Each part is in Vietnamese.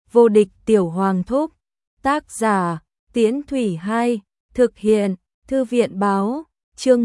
Vô địch tiểu hoàng thúc. Tác giả, Tiễn Thủy 2, thực hiện, Thư viện báo, chương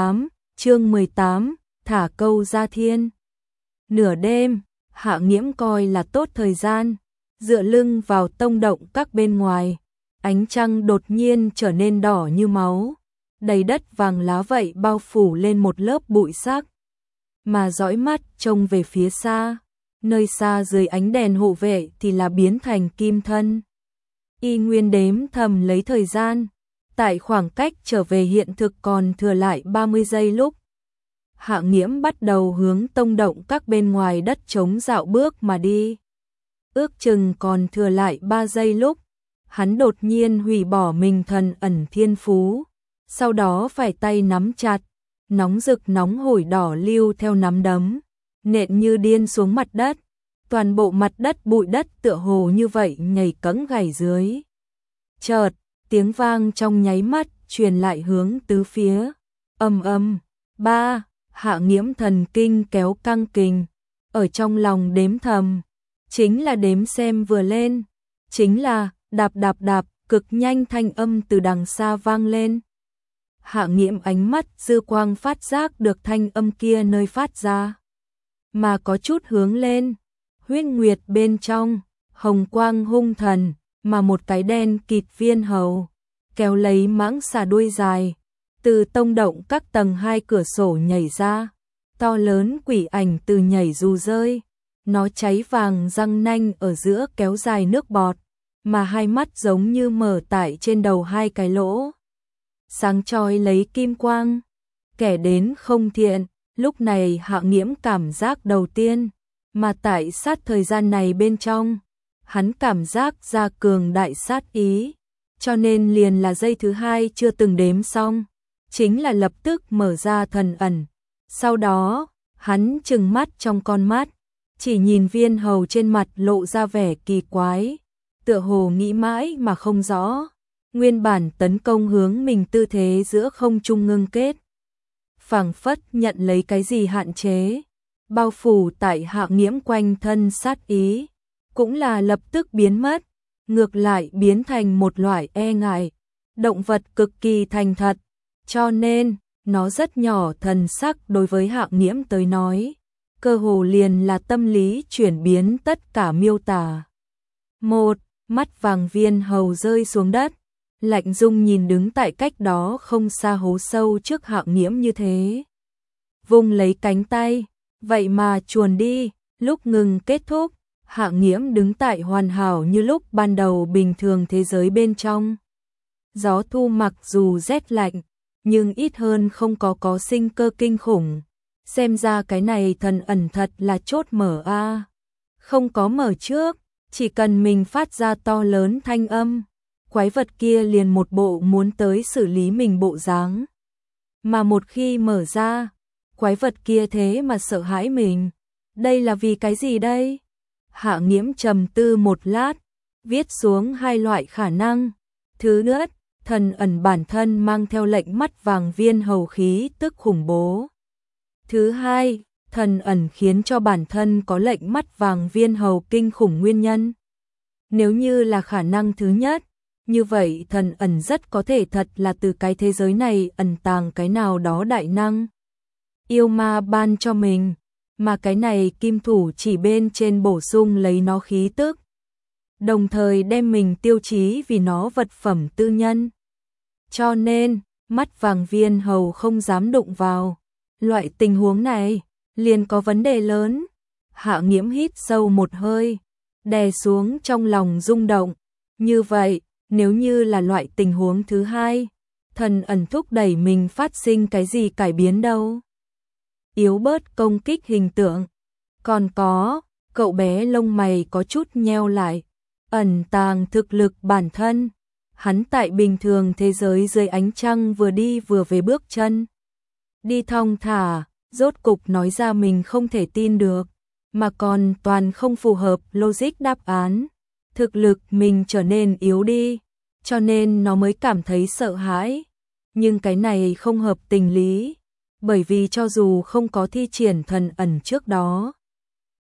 18, thả câu ra thiên. Nửa đêm, Hạ Nghiễm coi là tốt thời gian, dựa lưng vào tông động các bên ngoài, ánh trăng đột nhiên trở nên đỏ như máu, đầy đất vàng lá vậy bao phủ lên một lớp bụi sắc. Mà dõi mắt trông về phía xa, nơi xa dưới ánh đèn hộ vệ thì là biến thành kim thân. Y nguyên đếm thầm lấy thời gian, tại khoảng cách trở về hiện thực còn thừa lại 30 giây lúc. Hạ Nghiễm bắt đầu hướng tông động các bên ngoài đất trống dạo bước mà đi. Ước chừng còn thừa lại 3 giây lúc, hắn đột nhiên hủy bỏ mình thần ẩn thiên phú, sau đó phải tay nắm chặt, nóng rực nóng hổi đỏ lưu theo nắm đấm, nện như điên xuống mặt đất. Toàn bộ mặt đất bụi đất tựa hồ như vậy nhảy cẫng gảy dưới. Chợt, tiếng vang trong nháy mắt truyền lại hướng tứ phía. Ầm ầm, ba, Hạ Nghiễm thần kinh kéo căng kình, ở trong lòng đếm thầm, chính là đếm xem vừa lên, chính là đạp đạp đạp, cực nhanh thanh âm từ đằng xa vang lên. Hạ Nghiễm ánh mắt dư quang phát giác được thanh âm kia nơi phát ra, mà có chút hướng lên. Huyết nguyệt bên trong, hồng quang hung thần, mà một cái đen kịt viên hầu, kéo lấy mãng xà đuôi dài, từ tông động các tầng 2 cửa sổ nhảy ra, to lớn quỷ ảnh từ nhảy dù rơi, nó cháy vàng răng nanh ở giữa kéo dài nước bọt, mà hai mắt giống như mở tại trên đầu hai cái lỗ, sáng chói lấy kim quang, kẻ đến không thiện. Lúc này Hạ Nghiễm cảm giác đầu tiên, mà tại sát thời gian này bên trong, hắn cảm giác ra cường đại sát ý, cho nên liền là giây thứ hai chưa từng đếm xong, chính là lập tức mở ra thần ẩn. Sau đó, hắn trừng mắt trong con mắt, chỉ nhìn viên hầu trên mặt lộ ra vẻ kỳ quái, tựa hồ nghĩ mãi mà không rõ, nguyên bản tấn công hướng mình tư thế giữa không trung ngưng kết, phảng phất nhận lấy cái gì hạn chế. Bao phủ tại Hạ Nghiễm quanh thân sát ý, cũng là lập tức biến mất, ngược lại biến thành một loại e ngại, động vật cực kỳ thành thật, cho nên, nó rất nhỏ thần sắc đối với Hạ Nghiễm tới nói, cơ hồ liền là tâm lý chuyển biến tất cả miêu tả. Một, mắt vàng viên hầu rơi xuống đất, lạnh dung nhìn đứng tại cách đó không xa hố sâu trước Hạ Nghiễm như thế. Vung lấy cánh tay, vậy mà chuồn đi, lúc ngừng kết thúc, Hạ Nghiễm đứng tại hoàn hảo như lúc ban đầu bình thường thế giới bên trong. Gió thu mặc dù rét lạnh, nhưng ít hơn không có sinh cơ kinh khủng. Xem ra cái này thần ẩn thật là chốt mở a. Không có mở trước, chỉ cần mình phát ra to lớn thanh âm, quái vật kia liền một bộ muốn tới xử lý mình bộ dáng. Mà một khi mở ra, quái vật kia thế mà sợ hãi mình, đây là vì cái gì đây? Hạ Nghiễm trầm tư một lát, viết xuống hai loại khả năng. Thứ nhất, thần ẩn bản thân mang theo lệnh mắt vàng viên hầu khí tức khủng bố. Thứ hai, thần ẩn khiến cho bản thân có lệnh mắt vàng viên hầu kinh khủng nguyên nhân. Nếu như là khả năng thứ nhất, như vậy thần ẩn rất có thể thật là từ cái thế giới này ẩn tàng cái nào đó đại năng yêu ma ban cho mình, mà cái này kim thủ chỉ bên trên bổ sung lấy nó khí tức, đồng thời đem mình tiêu chí vì nó vật phẩm tư nhân. Cho nên, mắt vàng viên hầu không dám đụng vào. Loại tình huống này, liền có vấn đề lớn. Hạ Nghiễm hít sâu một hơi, đè xuống trong lòng rung động. Như vậy, nếu như là loại tình huống thứ hai, thần ẩn thúc đẩy mình phát sinh cái gì cải biến đâu? Yếu bớt công kích hình tượng. Còn có, cậu bé lông mày có chút nheo lại, ẩn tàng thực lực bản thân. Hắn tại bình thường thế giới dưới ánh trăng vừa đi vừa về bước chân. Đi thong thả, rốt cục nói ra mình không thể tin được, mà còn toàn không phù hợp logic đáp án. Thực lực mình trở nên yếu đi, cho nên nó mới cảm thấy sợ hãi. Nhưng cái này không hợp tình lý, bởi vì cho dù không có thi triển thần ẩn trước đó,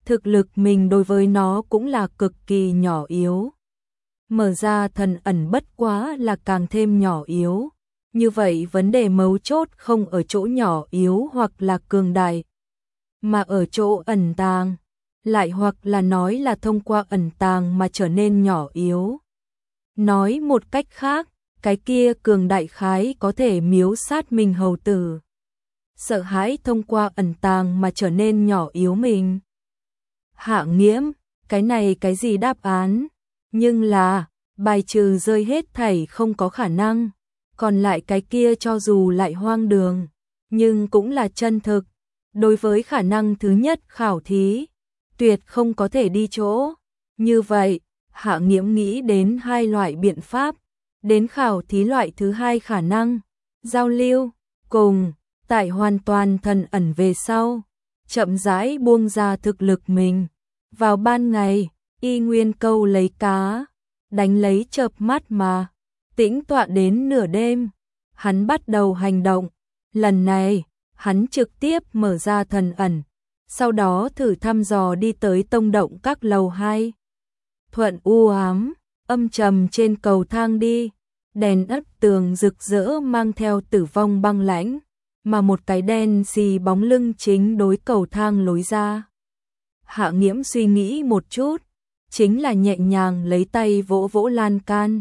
thực lực mình đối với nó cũng là cực kỳ nhỏ yếu. Mở ra thần ẩn bất quá là càng thêm nhỏ yếu. Như vậy vấn đề mấu chốt không ở chỗ nhỏ yếu hoặc là cường đại, mà ở chỗ ẩn tàng, lại hoặc là nói là thông qua ẩn tàng mà trở nên nhỏ yếu. Nói một cách khác, cái kia cường đại khái có thể miếu sát mình hầu tử. Sợ hãi thông qua ẩn tàng mà trở nên nhỏ yếu mình. Hạ Nghiễm, cái này cái gì đáp án? Nhưng là, bài trừ rơi hết thảy không có khả năng. Còn lại cái kia cho dù lại hoang đường, nhưng cũng là chân thực. Đối với khả năng thứ nhất khảo thí, tuyệt không có thể đi chỗ. Như vậy, Hạ Nghiễm nghĩ đến hai loại biện pháp. Đến khảo thí loại thứ hai khả năng, giao lưu, cùng, tại hoàn toàn thần ẩn về sau, chậm rãi buông ra thực lực mình. Vào ban ngày, y nguyên câu lấy cá, đánh lấy chợp mắt mà, tĩnh tọa đến nửa đêm, hắn bắt đầu hành động. Lần này, hắn trực tiếp mở ra thần ẩn, sau đó thử thăm dò đi tới tông động các lầu 2. Thuận u ám, âm trầm trên cầu thang đi, đèn ấp tường rực rỡ mang theo tử vong băng lãnh, mà một cái đen xì bóng lưng chính đối cầu thang lối ra. Hạ Nghiễm suy nghĩ một chút, chính là nhẹ nhàng lấy tay vỗ vỗ lan can.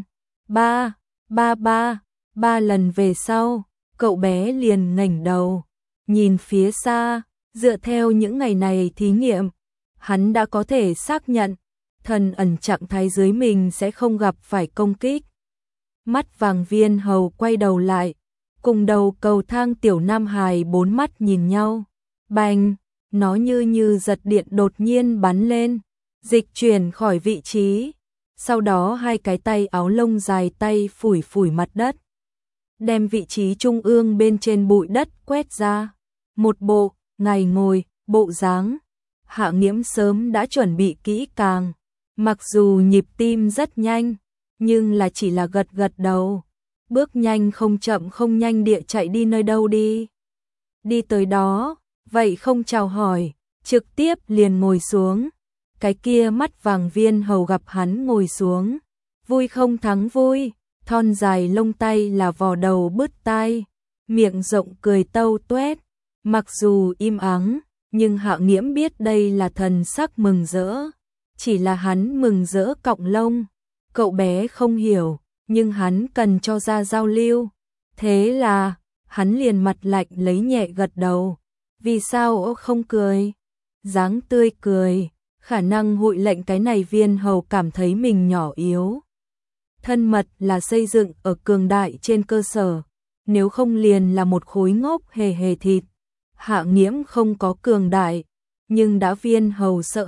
Ba lần về sau, cậu bé liền ngẩng đầu, nhìn phía xa, dựa theo những ngày này thí nghiệm, hắn đã có thể xác nhận, thần ẩn trạng thái dưới mình sẽ không gặp phải công kích. Mắt vàng Viên Hầu quay đầu lại, cùng đầu cầu thang tiểu nam hài bốn mắt nhìn nhau. Bành, nó như giật điện đột nhiên bắn lên, dịch chuyển khỏi vị trí. Sau đó hai cái tay áo lông dài tay phủi phủi mặt đất, đem vị trí trung ương bên trên bụi đất quét ra. Một bộ, ngày ngồi, bộ dáng. Hạ Nghiễm sớm đã chuẩn bị kỹ càng, mặc dù nhịp tim rất nhanh, nhưng là chỉ là gật gật đầu, bước nhanh không chậm không nhanh địa chạy đi nơi đâu đi. Đi tới đó, vậy không chào hỏi, trực tiếp liền ngồi xuống. Cái kia mắt vàng Viên Hầu gặp hắn ngồi xuống, vui không thắng vui, thon dài lông tay là vò đầu bứt tai, miệng rộng cười tâu tuét. Mặc dù im ắng, nhưng Hạ Nghiễm biết đây là thần sắc mừng rỡ, chỉ là hắn mừng rỡ cọng lông. Cậu bé không hiểu, nhưng hắn cần cho ra giao lưu. Thế là, hắn liền mặt lạnh lấy nhẹ gật đầu. Vì sao không cười? Dáng tươi cười, khả năng hội lệnh cái này Viên Hầu cảm thấy mình nhỏ yếu. Thân mật là xây dựng ở cường đại trên cơ sở, nếu không liền là một khối ngốc hề hề thịt. Hạ Nghiễm không có cường đại, nhưng đã Viên Hầu sợ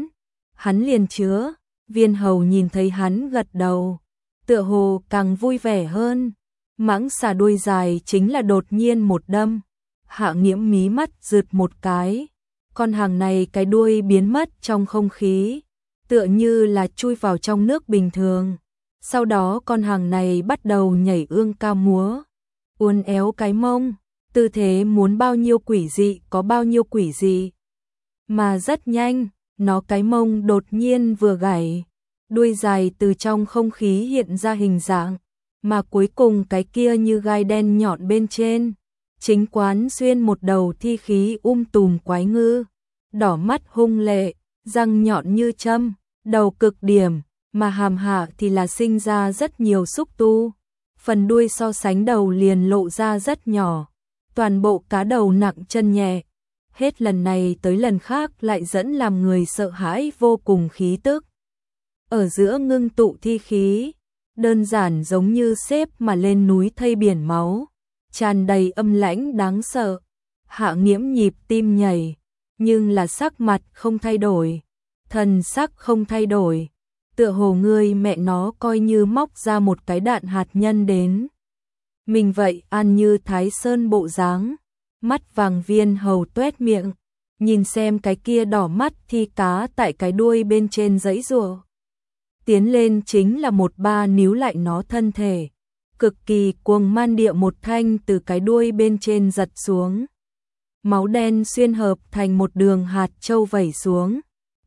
hắn liền chứa. Viên Hầu nhìn thấy hắn gật đầu, tựa hồ càng vui vẻ hơn. Mãng xà đuôi dài chính là đột nhiên một đâm. Hạ Nghiễm mí mắt rượt một cái, con hàng này cái đuôi biến mất trong không khí, tựa như là chui vào trong nước bình thường. Sau đó con hàng này bắt đầu nhảy ương ca múa, uốn éo cái mông, tư thế muốn bao nhiêu quỷ dị có bao nhiêu quỷ dị. Mà rất nhanh, nó cái mông đột nhiên vừa gảy, đuôi dài từ trong không khí hiện ra hình dạng, mà cuối cùng cái kia như gai đen nhọn bên trên, chính quán xuyên một đầu thi khí tùm quái ngư, đỏ mắt hung lệ, răng nhọn như châm, đầu cực điểm, mà hàm hạ thì là sinh ra rất nhiều xúc tu, phần đuôi so sánh đầu liền lộ ra rất nhỏ, toàn bộ cá đầu nặng chân nhẹ. Hết lần này tới lần khác lại dẫn làm người sợ hãi vô cùng khí tức. Ở giữa ngưng tụ thi khí, đơn giản giống như xếp mà lên núi thây biển máu, tràn đầy âm lãnh đáng sợ. Hạ Nghiễm nhịp tim nhảy, nhưng là sắc mặt không thay đổi, thần sắc không thay đổi, tựa hồ người mẹ nó coi như móc ra một cái đạn hạt nhân đến. Mình vậy ăn như Thái Sơn bộ dáng. Mắt vàng Viên Hầu tuét miệng, nhìn xem cái kia đỏ mắt thi cá tại cái đuôi bên trên giãy giụa. Tiến lên chính là một ba níu lại nó thân thể, cực kỳ cuồng man địa một thanh từ cái đuôi bên trên giật xuống. Máu đen xuyên hợp thành một đường hạt châu vẩy xuống,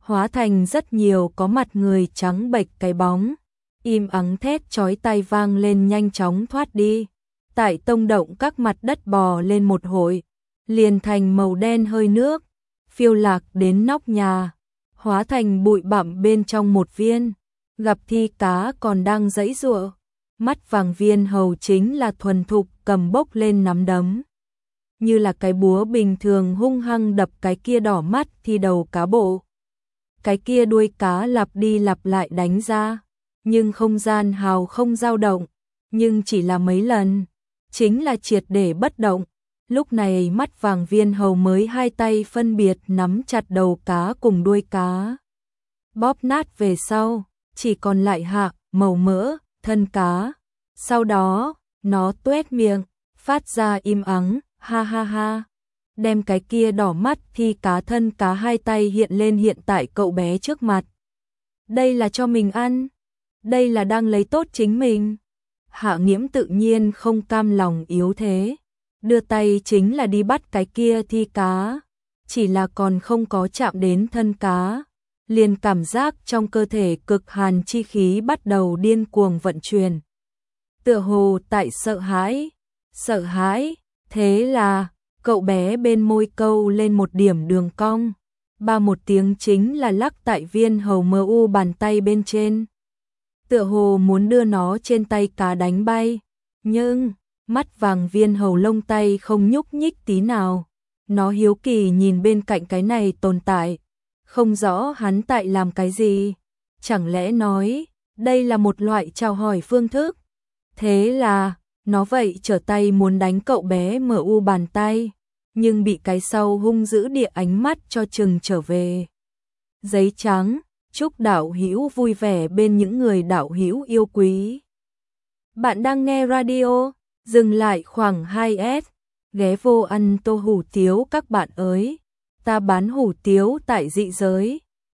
hóa thành rất nhiều có mặt người trắng bệch cái bóng, im ắng thét chói tai vang lên nhanh chóng thoát đi. Tại tông động các mặt đất bò lên một hội, liền thành màu đen hơi nước, phiêu lạc đến nóc nhà, hóa thành bụi bặm bên trong một viên, gặp thi cá còn đang giãy giụa. Mắt vàng viên hầu chính là thuần thục cầm bốc lên nắm đấm, như là cái búa bình thường hung hăng đập cái kia đỏ mắt thì đầu cá bộ. Cái kia đuôi cá lặp đi lặp lại đánh ra, nhưng không gian hào không dao động, nhưng chỉ là mấy lần, chính là triệt để bất động. Lúc này mắt vàng viên hầu mới hai tay phân biệt nắm chặt đầu cá cùng đuôi cá, bóp nát về sau, chỉ còn lại hạ, màu mỡ, thân cá. Sau đó, nó tuét miệng, phát ra im ắng, ha ha ha. Đem cái kia đỏ mắt thì cá thân cá hai tay hiện lên hiện tại cậu bé trước mặt. Đây là cho mình ăn, đây là đang lấy tốt chính mình. Hạ Nghiễm tự nhiên không cam lòng yếu thế, đưa tay chính là đi bắt cái kia thi cá, chỉ là còn không có chạm đến thân cá, liền cảm giác trong cơ thể cực hàn chi khí bắt đầu điên cuồng vận chuyển. Tựa hồ tại sợ hãi, thế là cậu bé bên môi câu lên một điểm đường cong, ba một tiếng chính là lắc tại viên hầu mờ u bàn tay bên trên. Tựa hồ muốn đưa nó trên tay cá đánh bay, nhưng mắt vàng viên hầu lông tay không nhúc nhích tí nào. Nó hiếu kỳ nhìn bên cạnh cái này tồn tại, không rõ hắn tại làm cái gì. Chẳng lẽ nói, đây là một loại chào hỏi phương thức? Thế là, nó vậy trở tay muốn đánh cậu bé mở u bàn tay, nhưng bị cái sau hung dữ địa ánh mắt cho chừng trở về. Giấy trắng, chúc đạo hữu vui vẻ bên những người đạo hữu yêu quý. Bạn đang nghe radio, dừng lại khoảng 2S, ghé vô ăn tô hủ tiếu các bạn ơi. Ta bán hủ tiếu tại dị giới,